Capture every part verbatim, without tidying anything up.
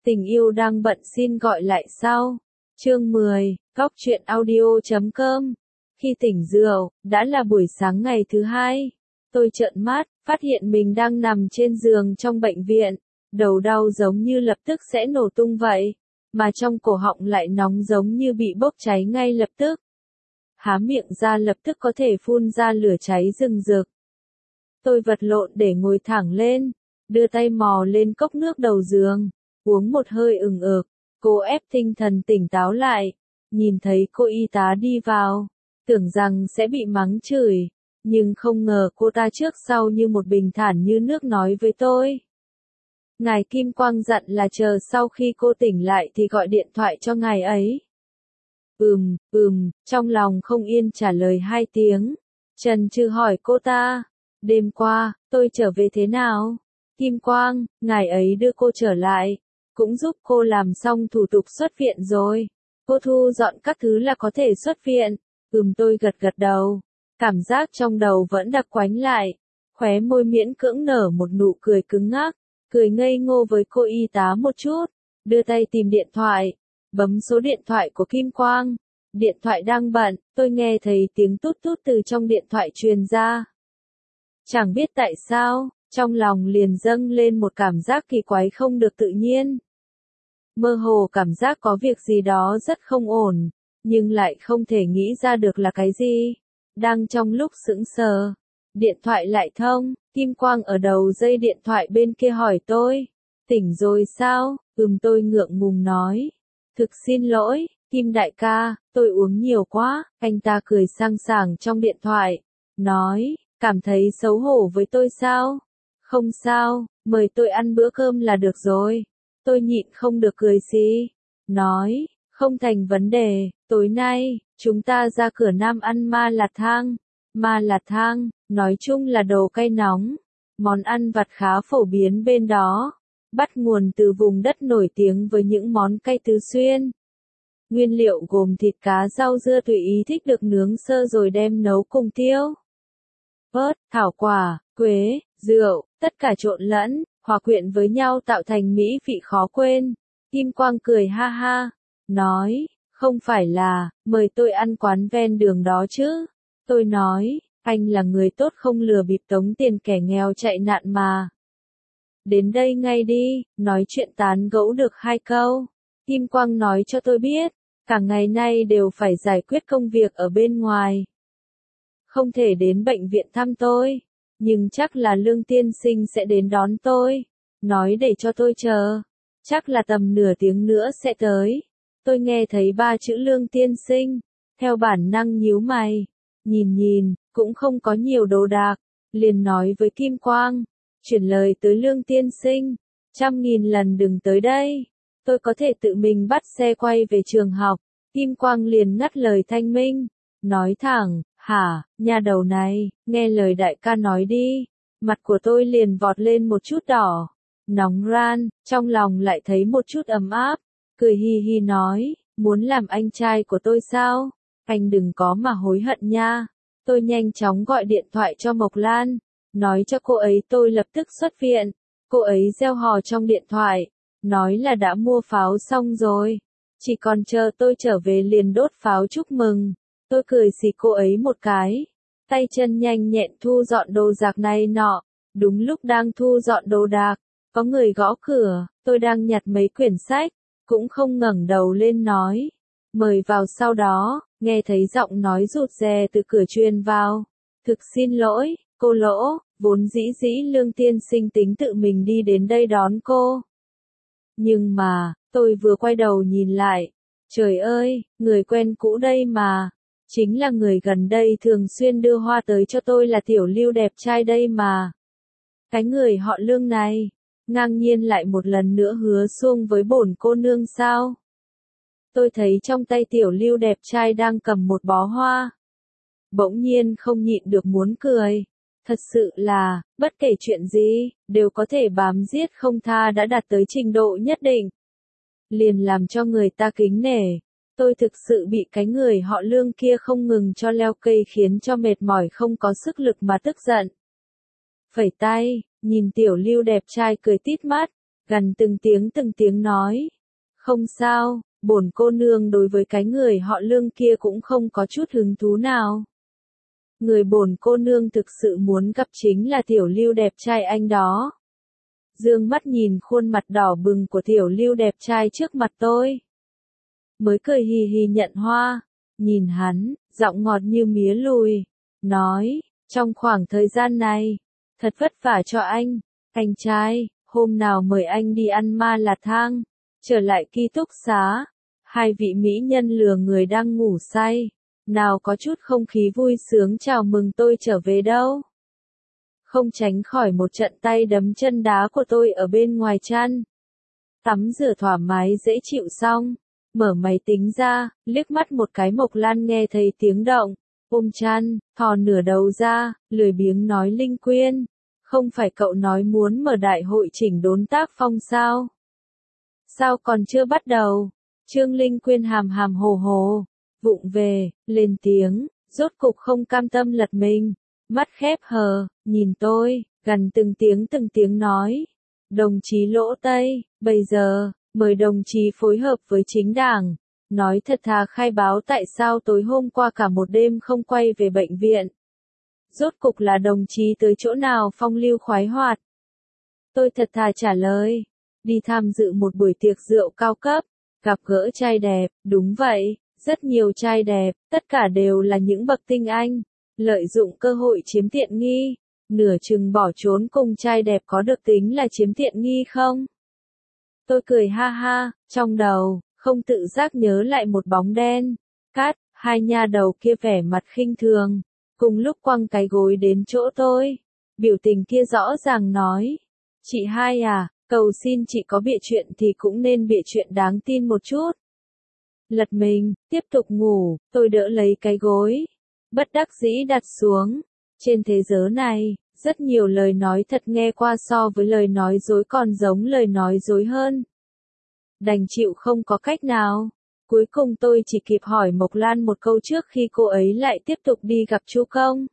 Tình yêu đang bận xin gọi lại sau. Chương mười, Góc truyện audio chấm com. Khi tỉnh rượu, đã là buổi sáng ngày thứ hai. Tôi trợn mắt, phát hiện mình đang nằm trên giường trong bệnh viện. Đầu đau giống như lập tức sẽ nổ tung vậy. Mà trong cổ họng lại nóng giống như bị bốc cháy ngay lập tức. Há miệng ra lập tức có thể phun ra lửa cháy rừng rực. Tôi vật lộn để ngồi thẳng lên, đưa tay mò lên cốc nước đầu giường, uống một hơi ừng ực, cố ép tinh thần tỉnh táo lại. Nhìn thấy cô y tá đi vào, tưởng rằng sẽ bị mắng chửi, nhưng không ngờ cô ta trước sau như một bình thản như nước nói với tôi. Ngài Kim Quang dặn là chờ sau khi cô tỉnh lại thì gọi điện thoại cho ngài ấy. Ừm, ừm, trong lòng không yên trả lời hai tiếng. Trần trừ hỏi cô ta, đêm qua, tôi trở về thế nào? Kim Quang, ngài ấy đưa cô trở lại, cũng giúp cô làm xong thủ tục xuất viện rồi. Cô thu dọn các thứ là có thể xuất viện. Ừm, tôi gật gật đầu. Cảm giác trong đầu vẫn đặc quánh lại. Khóe môi miễn cưỡng nở một nụ cười cứng ngắc. Cười ngây ngô với cô y tá một chút. Đưa tay tìm điện thoại. Bấm số điện thoại của Kim Quang. Điện thoại đang bận, tôi nghe thấy tiếng tút tút từ trong điện thoại truyền ra. Chẳng biết tại sao, trong lòng liền dâng lên một cảm giác kỳ quái không được tự nhiên. Mơ hồ cảm giác có việc gì đó rất không ổn, nhưng lại không thể nghĩ ra được là cái gì. Đang trong lúc sững sờ, điện thoại lại thông, Kim Quang ở đầu dây điện thoại bên kia hỏi tôi, tỉnh rồi sao? Ừm, tôi ngượng ngùng nói. Thực xin lỗi, Kim đại ca, tôi uống nhiều quá. Anh ta cười sang sảng trong điện thoại, nói, cảm thấy xấu hổ với tôi sao? Không sao, mời tôi ăn bữa cơm là được rồi. Tôi nhịn không được cười xì, nói, không thành vấn đề, tối nay, chúng ta ra cửa Nam ăn ma lạt thang. Ma lạt thang, nói chung là đồ cay nóng, món ăn vặt khá phổ biến bên đó, bắt nguồn từ vùng đất nổi tiếng với những món cay tứ xuyên. Nguyên liệu gồm thịt cá rau dưa tùy ý thích được nướng sơ rồi đem nấu cùng tiêu, ớt, thảo quả, quế, rượu, tất cả trộn lẫn, hòa quyện với nhau tạo thành mỹ vị khó quên. Kim Quang cười ha ha, nói, không phải là, mời tôi ăn quán ven đường đó chứ. Tôi nói, anh là người tốt không lừa bịp tống tiền kẻ nghèo chạy nạn mà. Đến đây ngay đi, nói chuyện tán gẫu được hai câu. Kim Quang nói cho tôi biết, cả ngày nay đều phải giải quyết công việc ở bên ngoài. Không thể đến bệnh viện thăm tôi, nhưng chắc là Lương tiên sinh sẽ đến đón tôi. Nói để cho tôi chờ, chắc là tầm nửa tiếng nữa sẽ tới. Tôi nghe thấy ba chữ Lương tiên sinh, theo bản năng nhíu mày, nhìn nhìn, cũng không có nhiều đồ đạc, liền nói với Kim Quang, chuyển lời tới Lương tiên sinh, trăm nghìn lần đừng tới đây, tôi có thể tự mình bắt xe quay về trường học. Kim Quang liền ngắt lời thanh minh, nói thẳng, hả, nhà đầu này, nghe lời đại ca nói đi. Mặt của tôi liền vọt lên một chút đỏ, nóng ran, trong lòng lại thấy một chút ấm áp, cười hi hi nói, muốn làm anh trai của tôi sao? Anh đừng có mà hối hận nha. Tôi nhanh chóng gọi điện thoại cho Mộc Lan, nói cho cô ấy tôi lập tức xuất viện. Cô ấy reo hò trong điện thoại, nói là đã mua pháo xong rồi, chỉ còn chờ tôi trở về liền đốt pháo chúc mừng. Tôi cười xì cô ấy một cái, tay chân nhanh nhẹn thu dọn đồ đạc này nọ. Đúng lúc đang thu dọn đồ đạc, có người gõ cửa, tôi đang nhặt mấy quyển sách, cũng không ngẩng đầu lên nói, mời vào. Sau đó, nghe thấy giọng nói rụt rè từ cửa truyền vào, thực xin lỗi, cô Lỗ, vốn dĩ dĩ Lương tiên sinh tính tự mình đi đến đây đón cô. Nhưng mà, tôi vừa quay đầu nhìn lại, trời ơi, người quen cũ đây mà. Chính là người gần đây thường xuyên đưa hoa tới cho tôi là Tiểu Lưu đẹp trai đây mà. Cái người họ Lương này, ngang nhiên lại một lần nữa hứa xuông với bổn cô nương sao? Tôi thấy trong tay Tiểu Lưu đẹp trai đang cầm một bó hoa. Bỗng nhiên không nhịn được muốn cười. Thật sự là, bất kể chuyện gì, đều có thể bám giết không tha đã đạt tới trình độ nhất định. Liền làm cho người ta kính nể. Tôi thực sự bị cái người họ Lương kia không ngừng cho leo cây khiến cho mệt mỏi không có sức lực mà tức giận. Phẩy tay, nhìn Tiểu Lưu đẹp trai cười tít mắt, Gần từng tiếng từng tiếng nói. Không sao, bổn cô nương đối với cái người họ Lương kia cũng không có chút hứng thú nào. Người bổn cô nương thực sự muốn gặp chính là Tiểu Lưu đẹp trai anh đó. Dương mắt nhìn khuôn mặt đỏ bừng của Tiểu Lưu đẹp trai trước mặt tôi. Mới cười hì hì nhận hoa, nhìn hắn, giọng ngọt như mía lùi, nói, trong khoảng thời gian này, thật vất vả cho anh, anh trai, hôm nào mời anh đi ăn ma lạt thang, trở lại ký túc xá, hai vị mỹ nhân lừa người đang ngủ say, nào có chút không khí vui sướng chào mừng tôi trở về đâu. Không tránh khỏi một trận tay đấm chân đá của tôi ở bên ngoài chăn. Tắm rửa thoải mái dễ chịu xong, mở máy tính ra, liếc mắt một cái Mộc Lan nghe thấy tiếng động, ôm chăn, thò nửa đầu ra, lười biếng nói Linh Quyên, không phải cậu nói muốn mở đại hội chỉnh đốn tác phong sao? Sao còn chưa bắt đầu? Trương Linh Quyên hàm hàm hồ hồ, vụng về, lên tiếng, rốt cục không cam tâm lật mình, mắt khép hờ, nhìn tôi, gần từng tiếng từng tiếng nói, đồng chí Lỗ Tây, bây giờ, mời đồng chí phối hợp với chính đảng, nói thật thà khai báo tại sao tối hôm qua cả một đêm không quay về bệnh viện. Rốt cục là đồng chí tới chỗ nào phong lưu khoái hoạt. Tôi thật thà trả lời, đi tham dự một buổi tiệc rượu cao cấp, gặp gỡ trai đẹp, đúng vậy, rất nhiều trai đẹp, tất cả đều là những bậc tinh anh, lợi dụng cơ hội chiếm tiện nghi, nửa chừng bỏ trốn cùng trai đẹp có được tính là chiếm tiện nghi không? Tôi cười ha ha, trong đầu, không tự giác nhớ lại một bóng đen, Cát, hai nha đầu kia vẻ mặt khinh thường, cùng lúc quăng cái gối đến chỗ tôi, biểu tình kia rõ ràng nói, chị hai à, cầu xin chị có bịa chuyện thì cũng nên bịa chuyện đáng tin một chút. Lật mình, tiếp tục ngủ, tôi đỡ lấy cái gối, bất đắc dĩ đặt xuống, trên thế giới này, rất nhiều lời nói thật nghe qua so với lời nói dối còn giống lời nói dối hơn. Đành chịu không có cách nào. Cuối cùng tôi chỉ kịp hỏi Mộc Lan một câu trước khi cô ấy lại tiếp tục đi gặp Chu Công.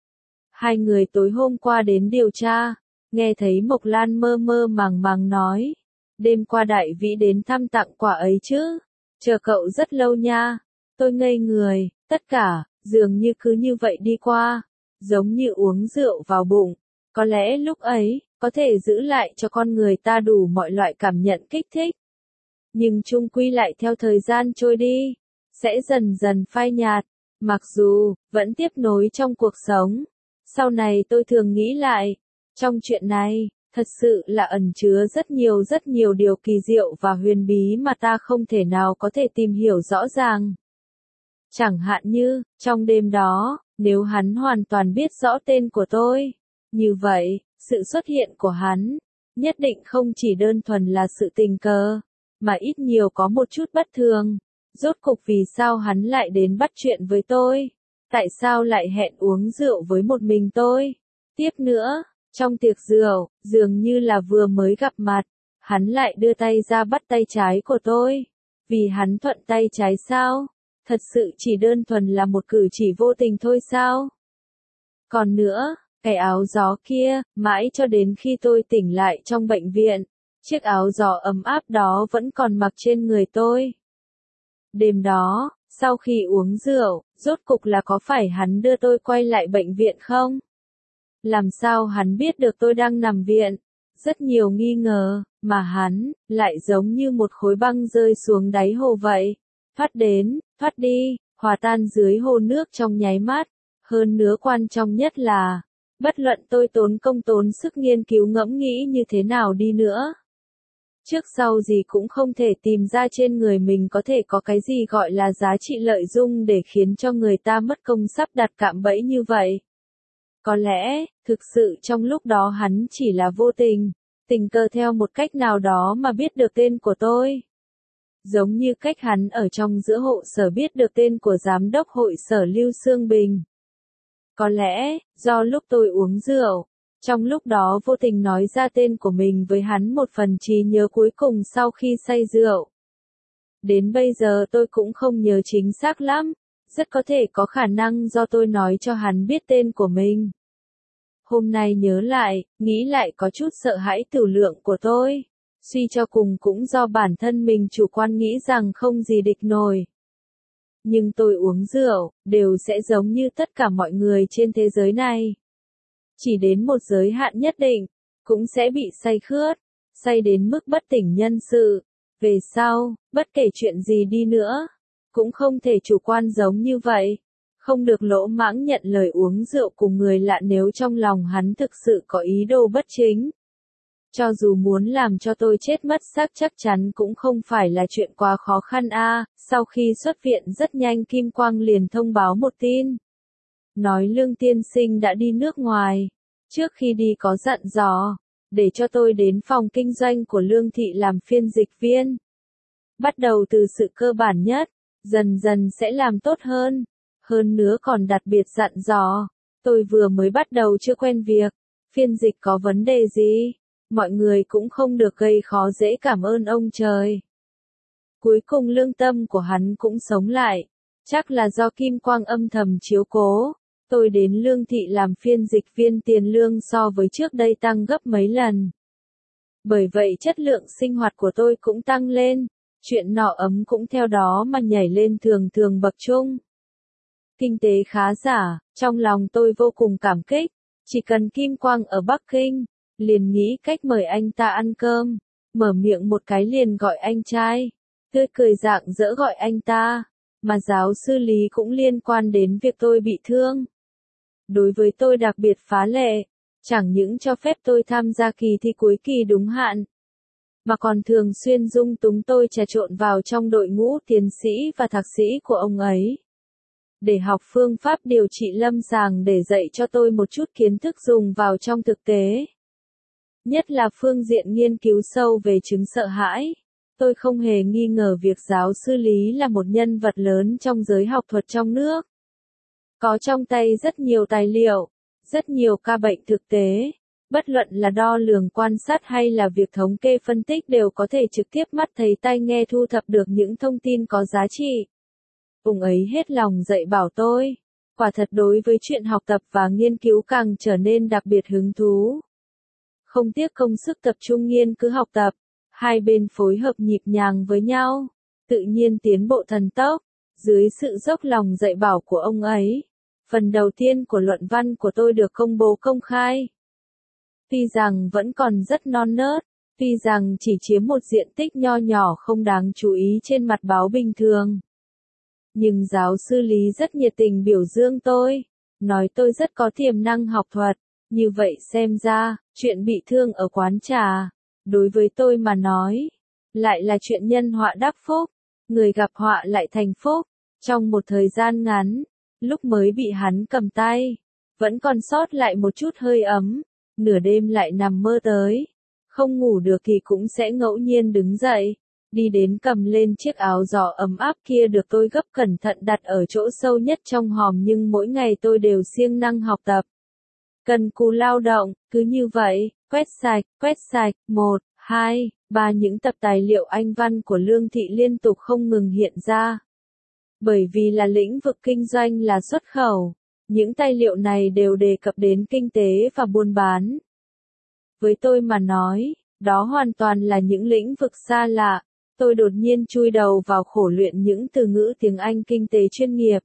Hai người tối hôm qua đến điều tra, nghe thấy Mộc Lan mơ mơ màng màng nói. Đêm qua Đại Vĩ đến thăm tặng quà ấy chứ, chờ cậu rất lâu nha. Tôi ngây người, tất cả, dường như cứ như vậy đi qua, giống như uống rượu vào bụng. Có lẽ lúc ấy, có thể giữ lại cho con người ta đủ mọi loại cảm nhận kích thích. Nhưng chung quy lại theo thời gian trôi đi, sẽ dần dần phai nhạt, mặc dù, vẫn tiếp nối trong cuộc sống. Sau này tôi thường nghĩ lại, trong chuyện này, thật sự là ẩn chứa rất nhiều rất nhiều điều kỳ diệu và huyền bí mà ta không thể nào có thể tìm hiểu rõ ràng. Chẳng hạn như, trong đêm đó, nếu hắn hoàn toàn biết rõ tên của tôi, như vậy, sự xuất hiện của hắn, nhất định không chỉ đơn thuần là sự tình cờ, mà ít nhiều có một chút bất thường. Rốt cục vì sao hắn lại đến bắt chuyện với tôi? Tại sao lại hẹn uống rượu với một mình tôi? Tiếp nữa, trong tiệc rượu, dường như là vừa mới gặp mặt, hắn lại đưa tay ra bắt tay trái của tôi. Vì hắn thuận tay trái sao? Thật sự chỉ đơn thuần là một cử chỉ vô tình thôi sao? Còn nữa, cái áo gió kia, mãi cho đến khi tôi tỉnh lại trong bệnh viện, chiếc áo gió ấm áp đó vẫn còn mặc trên người tôi. Đêm đó, sau khi uống rượu, rốt cục là có phải hắn đưa tôi quay lại bệnh viện không? Làm sao hắn biết được tôi đang nằm viện? Rất nhiều nghi ngờ, mà hắn, lại giống như một khối băng rơi xuống đáy hồ vậy. Thoát đến, thoát đi, hòa tan dưới hồ nước trong nháy mắt. Hơn nữa quan trọng nhất là, bất luận tôi tốn công tốn sức nghiên cứu ngẫm nghĩ như thế nào đi nữa. Trước sau gì cũng không thể tìm ra trên người mình có thể có cái gì gọi là giá trị lợi dụng để khiến cho người ta mất công sắp đặt cạm bẫy như vậy. Có lẽ, thực sự trong lúc đó hắn chỉ là vô tình, tình cờ theo một cách nào đó mà biết được tên của tôi. Giống như cách hắn ở trong giữa hộ sở biết được tên của giám đốc hội sở Lưu Sương Bình. Có lẽ, do lúc tôi uống rượu, trong lúc đó vô tình nói ra tên của mình với hắn một phần trí nhớ cuối cùng sau khi say rượu. Đến bây giờ tôi cũng không nhớ chính xác lắm, rất có thể có khả năng do tôi nói cho hắn biết tên của mình. Hôm nay nhớ lại, nghĩ lại có chút sợ hãi tử lượng của tôi. Suy cho cùng cũng do bản thân mình chủ quan nghĩ rằng không gì địch nổi. Nhưng tôi uống rượu, đều sẽ giống như tất cả mọi người trên thế giới này. Chỉ đến một giới hạn nhất định, cũng sẽ bị say khướt, say đến mức bất tỉnh nhân sự. Về sau, bất kể chuyện gì đi nữa, cũng không thể chủ quan giống như vậy. Không được lỗ mãng nhận lời uống rượu cùng người lạ nếu trong lòng hắn thực sự có ý đồ bất chính. Cho dù muốn làm cho tôi chết mất xác chắc chắn cũng không phải là chuyện quá khó khăn a. À, sau khi xuất viện rất nhanh Kim Quang liền thông báo một tin. Nói Lương tiên sinh đã đi nước ngoài. Trước khi đi có dặn dò, để cho tôi đến phòng kinh doanh của Lương Thị làm phiên dịch viên. Bắt đầu từ sự cơ bản nhất, dần dần sẽ làm tốt hơn. Hơn nữa còn đặc biệt dặn dò, tôi vừa mới bắt đầu chưa quen việc, phiên dịch có vấn đề gì, mọi người cũng không được gây khó dễ cảm ơn ông trời. Cuối cùng lương tâm của hắn cũng sống lại, chắc là do Kim Quang âm thầm chiếu cố. Tôi đến Lương Thị làm phiên dịch viên tiền lương so với trước đây tăng gấp mấy lần. Bởi vậy chất lượng sinh hoạt của tôi cũng tăng lên, chuyện nọ ấm cũng theo đó mà nhảy lên thường thường bậc trung. Kinh tế khá giả, trong lòng tôi vô cùng cảm kích, chỉ cần Kim Quang ở Bắc Kinh, liền nghĩ cách mời anh ta ăn cơm, mở miệng một cái liền gọi anh trai, tươi cười rạng rỡ gọi anh ta, mà giáo sư Lý cũng liên quan đến việc tôi bị thương. Đối với tôi đặc biệt phá lệ, chẳng những cho phép tôi tham gia kỳ thi cuối kỳ đúng hạn, mà còn thường xuyên dung túng tôi trà trộn vào trong đội ngũ tiến sĩ và thạc sĩ của ông ấy. Để học phương pháp điều trị lâm sàng để dạy cho tôi một chút kiến thức dùng vào trong thực tế. Nhất là phương diện nghiên cứu sâu về chứng sợ hãi. Tôi không hề nghi ngờ việc giáo sư Lý là một nhân vật lớn trong giới học thuật trong nước. Có trong tay rất nhiều tài liệu, rất nhiều ca bệnh thực tế. Bất luận là đo lường quan sát hay là việc thống kê phân tích đều có thể trực tiếp mắt thấy tai nghe thu thập được những thông tin có giá trị. Ông ấy hết lòng dạy bảo tôi, quả thật đối với chuyện học tập và nghiên cứu càng trở nên đặc biệt hứng thú. Không tiếc công sức tập trung nghiên cứu học tập, hai bên phối hợp nhịp nhàng với nhau, tự nhiên tiến bộ thần tốc, dưới sự dốc lòng dạy bảo của ông ấy. Phần đầu tiên của luận văn của tôi được công bố công khai. Tuy rằng vẫn còn rất non nớt, tuy rằng chỉ chiếm một diện tích nho nhỏ không đáng chú ý trên mặt báo bình thường. Nhưng giáo sư Lý rất nhiệt tình biểu dương tôi, nói tôi rất có tiềm năng học thuật, như vậy xem ra, chuyện bị thương ở quán trà, đối với tôi mà nói, lại là chuyện nhân họa đắc phúc, người gặp họa lại thành phúc, trong một thời gian ngắn, lúc mới bị hắn cầm tay, vẫn còn sót lại một chút hơi ấm, nửa đêm lại nằm mơ tới, không ngủ được thì cũng sẽ ngẫu nhiên đứng dậy. Đi đến cầm lên chiếc áo gió ấm áp kia được tôi gấp cẩn thận đặt ở chỗ sâu nhất trong hòm nhưng mỗi ngày tôi đều siêng năng học tập. Cần cù lao động, cứ như vậy, quét sạch, quét sạch, một, hai, ba những tập tài liệu Anh văn của Lương Thị liên tục không ngừng hiện ra. Bởi vì là lĩnh vực kinh doanh là xuất khẩu, những tài liệu này đều đề cập đến kinh tế và buôn bán. Với tôi mà nói, đó hoàn toàn là những lĩnh vực xa lạ. Tôi đột nhiên chui đầu vào khổ luyện những từ ngữ tiếng Anh kinh tế chuyên nghiệp.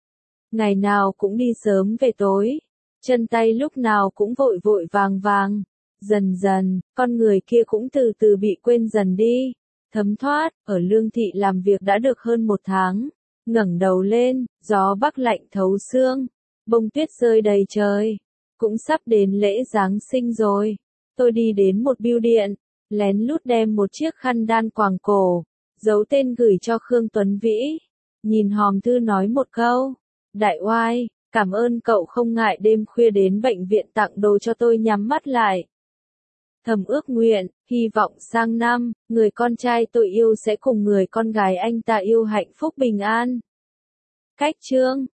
Ngày nào cũng đi sớm về tối, chân tay lúc nào cũng vội vội vàng vàng. Dần dần, con người kia cũng từ từ bị quên dần đi. Thấm thoát, ở Lương Thị làm việc đã được hơn một tháng. Ngẩng đầu lên, gió bắc lạnh thấu xương, bông tuyết rơi đầy trời. Cũng sắp đến lễ Giáng sinh rồi. Tôi đi đến một bưu điện, lén lút đem một chiếc khăn đan quàng cổ, giấu tên gửi cho Khương Tuấn Vĩ. Nhìn hòm thư nói một câu, đại oai, cảm ơn cậu không ngại đêm khuya đến bệnh viện tặng đồ cho tôi nhắm mắt lại. Thầm ước nguyện, hy vọng sang năm, người con trai tôi yêu sẽ cùng người con gái anh ta yêu hạnh phúc bình an. Cách chương